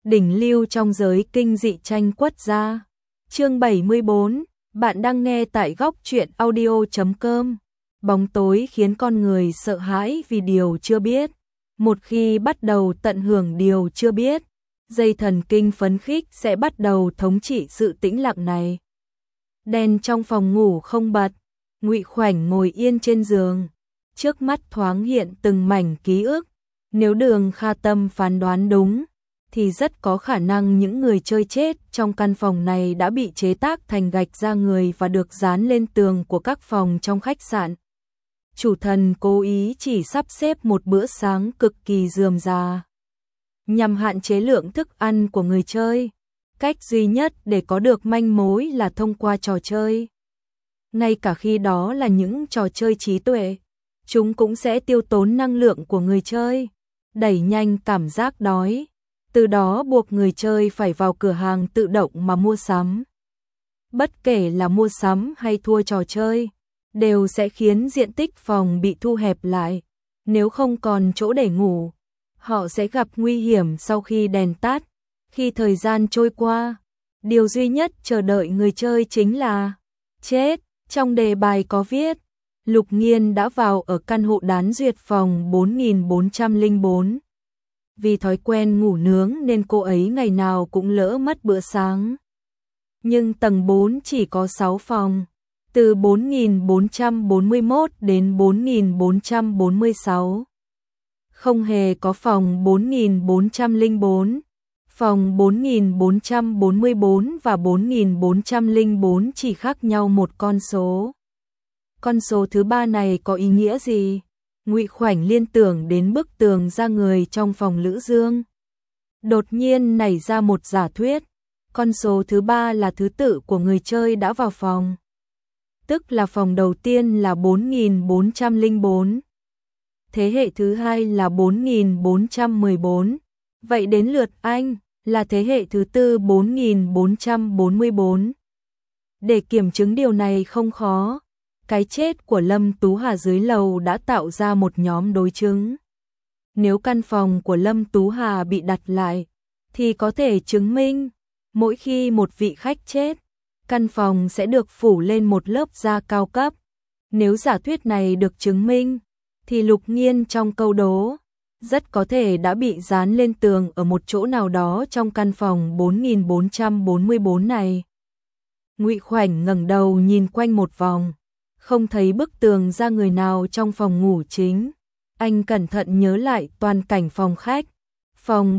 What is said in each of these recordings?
đỉnh lưu trong giới kinh dị tranh quất gia. Chương 74, bạn đang nghe tại góc truyện audio.com. Bóng tối khiến con người sợ hãi vì điều chưa biết. Một khi bắt đầu tận hưởng điều chưa biết, dây thần kinh phấn khích sẽ bắt đầu thống trị sự tĩnh lặng này. Đèn trong phòng ngủ không bật, Ngụy Khoảnh ngồi yên trên giường, trước mắt thoáng hiện từng mảnh ký ức. Nếu Đường Kha Tâm phán đoán đúng, thì rất có khả năng những người chơi chết trong căn phòng này đã bị chế tác thành gạch da người và được dán lên tường của các phòng trong khách sạn. Chủ thần cố ý chỉ sắp xếp một bữa sáng cực kỳ rườm rà, nhằm hạn chế lượng thức ăn của người chơi. Cách duy nhất để có được manh mối là thông qua trò chơi. Ngay cả khi đó là những trò chơi trí tuệ, chúng cũng sẽ tiêu tốn năng lượng của người chơi, đẩy nhanh cảm giác đói, từ đó buộc người chơi phải vào cửa hàng tự động mà mua sắm. Bất kể là mua sắm hay thua trò chơi, đều sẽ khiến diện tích phòng bị thu hẹp lại. Nếu không còn chỗ để ngủ, họ sẽ gặp nguy hiểm sau khi đèn tắt. Khi thời gian trôi qua, điều duy nhất chờ đợi người chơi chính là chết. Trong đề bài có viết, Lục Nghiên đã vào ở căn hộ đán duyệt phòng 4404. Vì thói quen ngủ nướng nên cô ấy ngày nào cũng lỡ mất bữa sáng. Nhưng tầng 4 chỉ có 6 phòng, từ 4441 đến 4446. Không hề có phòng 4404. Phòng 4444 và 4404 chỉ khác nhau một con số. Con số thứ ba này có ý nghĩa gì? Ngụy Khoảnh liên tưởng đến bức tường da người trong phòng Lữ Dương. Đột nhiên nảy ra một giả thuyết. Con số thứ ba là thứ tự của người chơi đã vào phòng. Tức là phòng đầu tiên là 4404. Thế hệ thứ hai là 4414. Vậy đến lượt anh là thế hệ thứ tư 4444. Để kiểm chứng điều này không khó. Cái chết của Lâm Tú Hà dưới lầu đã tạo ra một nhóm đối chứng. Nếu căn phòng của Lâm Tú Hà bị đặt lại, thì có thể chứng minh, mỗi khi một vị khách chết, căn phòng sẽ được phủ lên một lớp da cao cấp. Nếu giả thuyết này được chứng minh, thì Lục Nghiên trong câu đố rất có thể đã bị dán lên tường ở một chỗ nào đó trong căn phòng 4444 này. Ngụy Khoảnh ngẩng đầu nhìn quanh một vòng, không thấy bức tường da người nào trong phòng ngủ chính. Anh cẩn thận nhớ lại toàn cảnh phòng khách. Phòng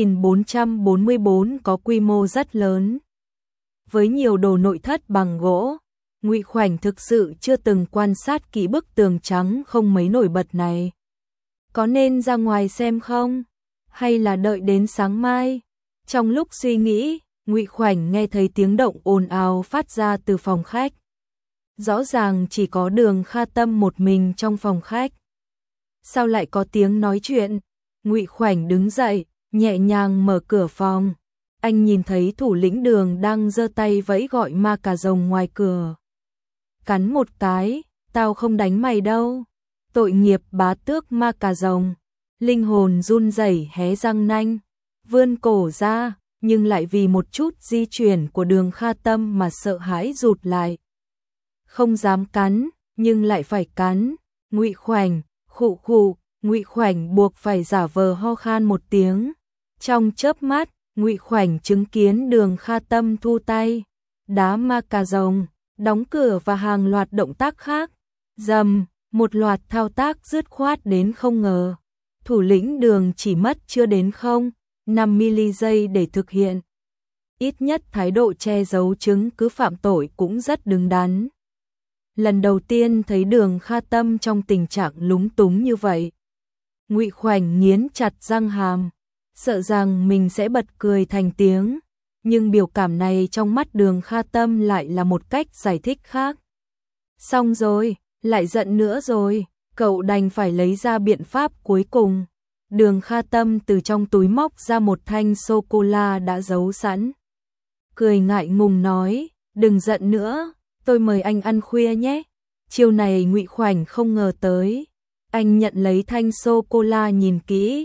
4444 có quy mô rất lớn, với nhiều đồ nội thất bằng gỗ. Ngụy Khoảnh thực sự chưa từng quan sát kỹ bức tường trắng không mấy nổi bật này. Có nên ra ngoài xem không? Hay là đợi đến sáng mai? Trong lúc suy nghĩ, Ngụy Khoảnh nghe thấy tiếng động ồn ào phát ra từ phòng khách. Rõ ràng chỉ có Đường Kha Tâm một mình trong phòng khách. Sao lại có tiếng nói chuyện? Ngụy Khoảnh đứng dậy, nhẹ nhàng mở cửa phòng. Anh nhìn thấy thủ lĩnh Đường đang giơ tay vẫy gọi Ma Cà Rồng ngoài cửa. Cắn một cái, tao không đánh mày đâu. Tội nghiệp bá tước Ma Cà Rồng. Linh hồn run rẩy hé răng nanh, vươn cổ ra, nhưng lại vì một chút di chuyển của Đường Kha Tâm mà sợ hãi rụt lại. Không dám cắn, nhưng lại phải cắn. Ngụy Khoảnh, khụ khụ. Ngụy Khoảnh buộc phải giả vờ ho khan một tiếng. Trong chớp mắt, Ngụy Khoảnh chứng kiến Đường Kha Tâm thu tay, đá Ma Cà Rồng, đóng cửa và hàng loạt động tác khác. Dầm, một loạt thao tác dứt khoát đến không ngờ. Thủ lĩnh Đường chỉ mất chưa đến 0,5 giây để thực hiện. Ít nhất thái độ che giấu chứng cứ phạm tội cũng rất đứng đắn. Lần đầu tiên thấy Đường Kha Tâm trong tình trạng lúng túng như vậy, Ngụy Khoảnh nghiến chặt răng hàm, sợ rằng mình sẽ bật cười thành tiếng, nhưng biểu cảm này trong mắt Đường Kha Tâm lại là một cách giải thích khác. Xong rồi, lại giận nữa rồi, cậu đành phải lấy ra biện pháp cuối cùng. Đường Kha Tâm từ trong túi móc ra một thanh sô-cô-la đã giấu sẵn. Cười ngại ngùng nói, đừng giận nữa, tôi mời anh ăn khuya nhé. Chiều này Ngụy Khoảnh không ngờ tới. Anh nhận lấy thanh sô-cô-la nhìn kỹ,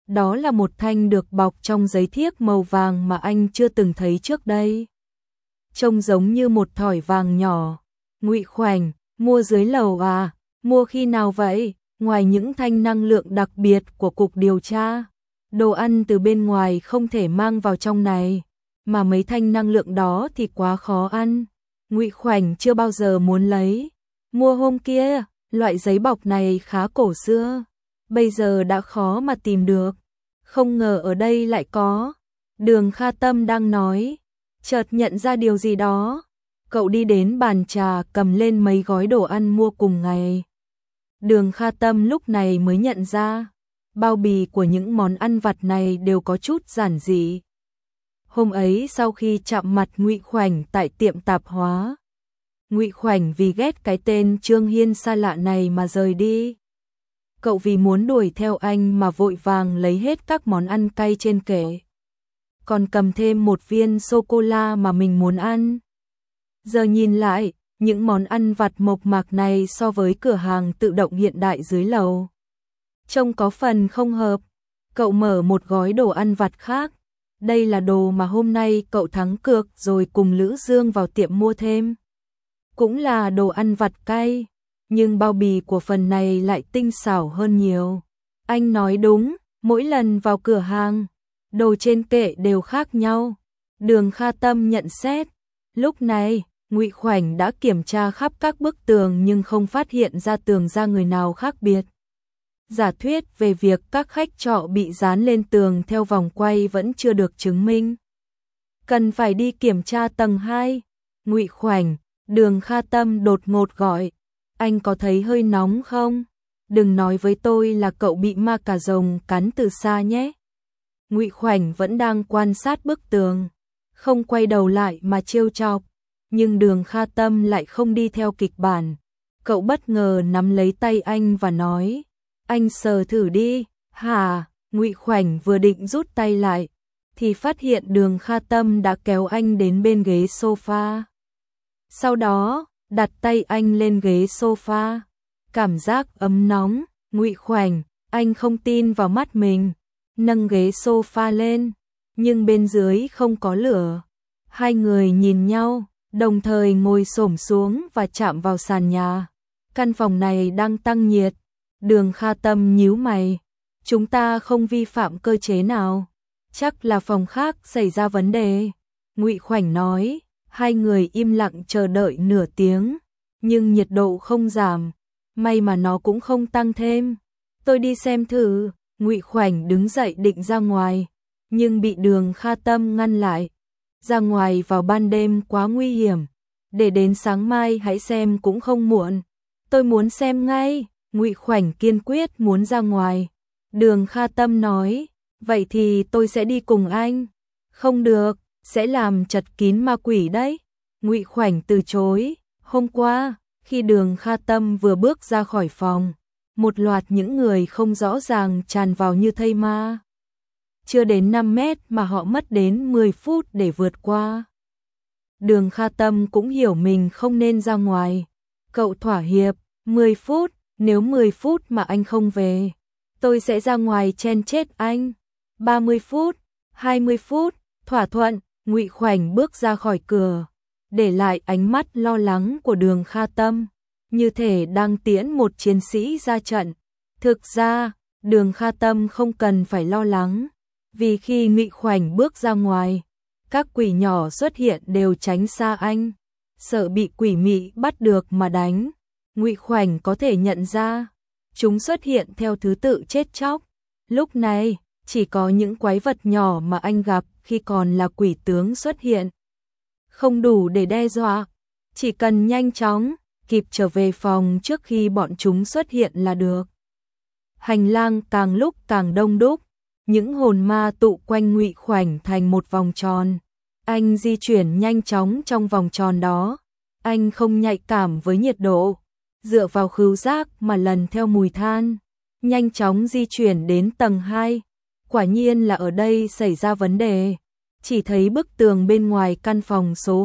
Đó là một thanh được bọc trong giấy thiếc màu vàng mà anh chưa từng thấy trước đây. Trông giống như một thỏi vàng nhỏ. Ngụy Khoảnh, mua dưới lầu à? Mua khi nào vậy? Ngoài những thanh năng lượng đặc biệt của cục điều tra, đồ ăn từ bên ngoài không thể mang vào trong này, mà mấy thanh năng lượng đó thì quá khó ăn. Ngụy Khoảnh chưa bao giờ muốn lấy. Mua hôm kia, loại giấy bọc này khá cổ xưa, bây giờ đã khó mà tìm được. Không ngờ ở đây lại có. Đường Kha Tâm đang nói, chợt nhận ra điều gì đó. Cậu đi đến bàn trà cầm lên mấy gói đồ ăn mua cùng ngày. Đường Kha Tâm lúc này mới nhận ra, bao bì của những món ăn vặt này đều có chút giản dị. Hôm ấy sau khi chạm mặt Ngụy Khoảnh tại tiệm tạp hóa, Ngụy Khoảnh vì ghét cái tên Trương Hiên xa lạ này mà rời đi. Cậu vì muốn đuổi theo anh mà vội vàng lấy hết các món ăn cay trên kệ, còn cầm thêm một viên sô-cô-la mà mình muốn ăn. Giờ nhìn lại, những món ăn vặt mộc mạc này so với cửa hàng tự động hiện đại dưới lầu, trông có phần không hợp. Cậu mở một gói đồ ăn vặt khác. Đây là đồ mà hôm nay cậu thắng cược rồi cùng Lữ Dương vào tiệm mua thêm. Cũng là đồ ăn vặt cay, nhưng bao bì của phần này lại tinh xảo hơn nhiều. Anh nói đúng, mỗi lần vào cửa hàng, đồ trên kệ đều khác nhau. Đường Kha Tâm nhận xét. Lúc này, Ngụy Khoảnh đã kiểm tra khắp các bức tường nhưng không phát hiện ra tường ra người nào khác biệt. Giả thuyết về việc các khách trọ bị dán lên tường theo vòng quay vẫn chưa được chứng minh. Cần phải đi kiểm tra tầng 2. Ngụy Khoảnh, Đường Kha Tâm đột ngột gọi. Anh có thấy hơi nóng không? Đừng nói với tôi là cậu bị ma cà rồng cắn từ xa nhé. Ngụy Khoảnh vẫn đang quan sát bức tường, không quay đầu lại mà trêu chọc. Nhưng Đường Kha Tâm lại không đi theo kịch bản. Cậu bất ngờ nắm lấy tay anh và nói, anh sờ thử đi. Hả? Ngụy Khoảnh vừa định rút tay lại, thì phát hiện Đường Kha Tâm đã kéo anh đến bên ghế sofa. Sau đó, đặt tay anh lên ghế sofa. Cảm giác ấm nóng. Ngụy Khoảnh, anh không tin vào mắt mình, nâng ghế sofa lên, nhưng bên dưới không có lửa. Hai người nhìn nhau, đồng thời ngồi xổm xuống và chạm vào sàn nhà. Căn phòng này đang tăng nhiệt. Đường Kha Tâm nhíu mày. Chúng ta không vi phạm cơ chế nào. Chắc là phòng khác xảy ra vấn đề. Ngụy Khoảnh nói. Hai người im lặng chờ đợi nửa tiếng, nhưng nhiệt độ không giảm. May mà nó cũng không tăng thêm. Tôi đi xem thử. Ngụy Khoảnh đứng dậy định ra ngoài, nhưng bị Đường Kha Tâm ngăn lại. Ra ngoài vào ban đêm quá nguy hiểm. Để đến sáng mai hãy xem cũng không muộn. Tôi muốn xem ngay. Ngụy Khoảnh kiên quyết muốn ra ngoài. Đường Kha Tâm nói, vậy thì tôi sẽ đi cùng anh. Không được, sẽ làm chật kín ma quỷ đấy. Ngụy Khoảnh từ chối. Hôm qua, khi Đường Kha Tâm vừa bước ra khỏi phòng, một loạt những người không rõ ràng tràn vào như thây ma. Chưa đến 5 mét mà họ mất đến 10 phút để vượt qua. Đường Kha Tâm cũng hiểu mình không nên ra ngoài. Cậu thỏa hiệp. 10 phút, nếu 10 phút mà anh không về, tôi sẽ ra ngoài chen chết anh. 30 phút, 20 phút, thỏa thuận. Ngụy Khoảnh bước ra khỏi cửa, để lại ánh mắt lo lắng của Đường Kha Tâm, như thể đang tiễn một chiến sĩ ra trận. Thực ra, Đường Kha Tâm không cần phải lo lắng, vì khi Ngụy Khoảnh bước ra ngoài, các quỷ nhỏ xuất hiện đều tránh xa anh, sợ bị quỷ mị bắt được mà đánh. Ngụy Khoảnh có thể nhận ra, chúng xuất hiện theo thứ tự chết chóc. Lúc này, chỉ có những quái vật nhỏ mà anh gặp khi còn là quỷ tướng xuất hiện. Không đủ để đe dọa, chỉ cần nhanh chóng kịp trở về phòng trước khi bọn chúng xuất hiện là được. Hành lang càng lúc càng đông đúc, những hồn ma tụ quanh Ngụy Khoảnh thành một vòng tròn. Anh di chuyển nhanh chóng trong vòng tròn đó. Anh không nhạy cảm với nhiệt độ, dựa vào khứu giác mà lần theo mùi than, nhanh chóng di chuyển đến tầng 2. Quả nhiên là ở đây xảy ra vấn đề. Chỉ thấy bức tường bên ngoài căn phòng số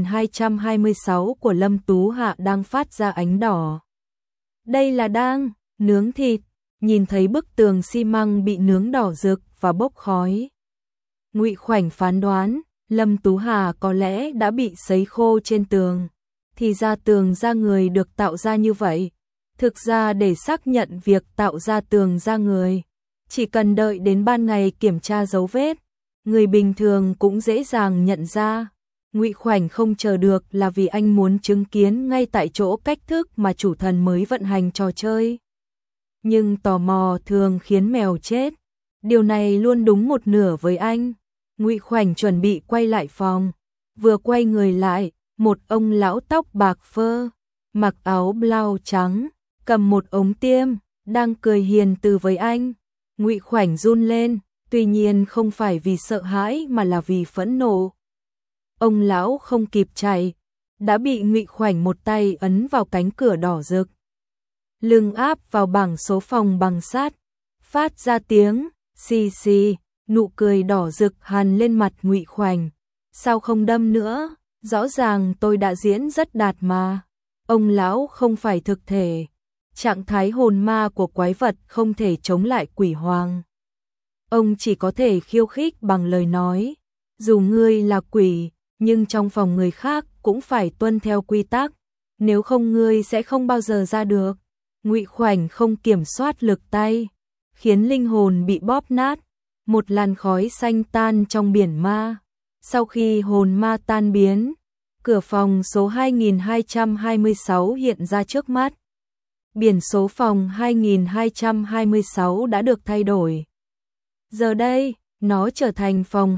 2226 của Lâm Tú Hạ đang phát ra ánh đỏ. Đây là đang nướng thịt. nhìn thấy bức tường xi măng bị nướng đỏ rực và bốc khói. Ngụy Khoảnh phán đoán, Lâm Tú Hà có lẽ đã bị sấy khô trên tường. Thì ra tường da người được tạo ra như vậy. Thực ra để xác nhận việc tạo ra tường da người, chỉ cần đợi đến ban ngày kiểm tra dấu vết, người bình thường cũng dễ dàng nhận ra. Ngụy Khoảnh không chờ được là vì anh muốn chứng kiến ngay tại chỗ cách thức mà chủ thần mới vận hành trò chơi. Nhưng tò mò thường khiến mèo chết. Điều này luôn đúng một nửa với anh. Ngụy Khoảnh chuẩn bị quay lại phòng. Vừa quay người lại, một ông lão tóc bạc phơ, mặc áo blau trắng, cầm một ống tiêm, đang cười hiền từ với anh. Ngụy Khoảnh run lên, tuy nhiên không phải vì sợ hãi mà là vì phẫn nộ. Ông lão không kịp chạy, đã bị Ngụy Khoảnh một tay ấn vào cánh cửa đỏ rực. Lưng áp vào bảng số phòng bằng sắt, phát ra tiếng xì xì, nụ cười đỏ rực hằn lên mặt Ngụy Khoảnh. Sao không đâm nữa, rõ ràng tôi đã diễn rất đạt mà. Ông lão không phải thực thể, trạng thái hồn ma của quái vật không thể chống lại quỷ hoàng. Ông chỉ có thể khiêu khích bằng lời nói, dù ngươi là quỷ, nhưng trong phòng người khác cũng phải tuân theo quy tắc, nếu không ngươi sẽ không bao giờ ra được. Ngụy Khoảnh không kiểm soát lực tay, khiến linh hồn bị bóp nát, một làn khói xanh tan trong biển ma. Sau khi hồn ma tan biến, cửa phòng số 2226 hiện ra trước mắt. Biển số phòng 2226 đã được thay đổi. Giờ đây, nó trở thành phòng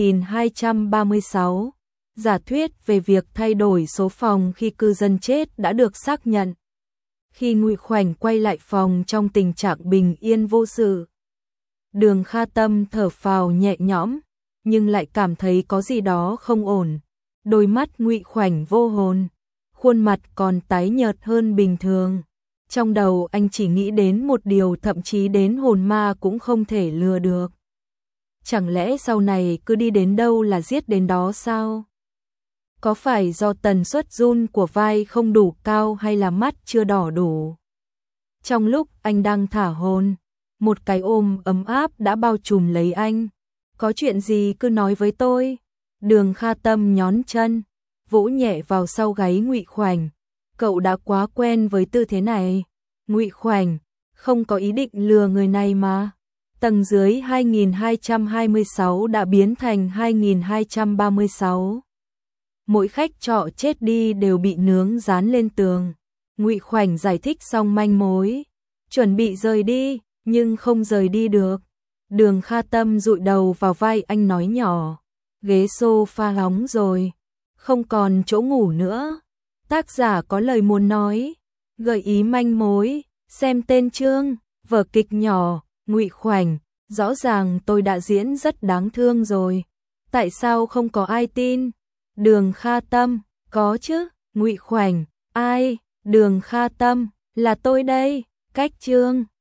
2236. Giả thuyết về việc thay đổi số phòng khi cư dân chết đã được xác nhận. Khi Ngụy Khoảnh quay lại phòng trong tình trạng bình yên vô sự, Đường Kha Tâm thở phào nhẹ nhõm, nhưng lại cảm thấy có gì đó không ổn. Đôi mắt Ngụy Khoảnh vô hồn, khuôn mặt còn tái nhợt hơn bình thường. Trong đầu anh chỉ nghĩ đến một điều thậm chí đến hồn ma cũng không thể lừa được. Chẳng lẽ sau này cứ đi đến đâu là giết đến đó sao? Có phải do tần suất run của vai không đủ cao hay là mắt chưa đỏ đủ? Trong lúc anh đang thả hồn, một cái ôm ấm áp đã bao trùm lấy anh. Có chuyện gì cứ nói với tôi. Đường Kha Tâm nhón chân, vỗ nhẹ vào sau gáy Ngụy Khoảnh. Cậu đã quá quen với tư thế này. Ngụy Khoảnh, không có ý định lừa người này mà. Tầng dưới 2226 đã biến thành 2236. Mỗi khách trọ chết đi đều bị nướng dán lên tường. Ngụy Khoảnh giải thích xong manh mối, chuẩn bị rời đi, nhưng không rời đi được. Đường Kha Tâm dụi đầu vào vai anh nói nhỏ, ghế sofa hóng rồi, không còn chỗ ngủ nữa. Tác giả có lời muốn nói, gợi ý manh mối, xem tên chương, vở kịch nhỏ, Ngụy Khoảnh, rõ ràng tôi đã diễn rất đáng thương rồi. Tại sao không có ai tin? Đường Kha Tâm, có chứ. Ngụy Khoảnh, ai? Đường Kha Tâm, là tôi đây. Cách chương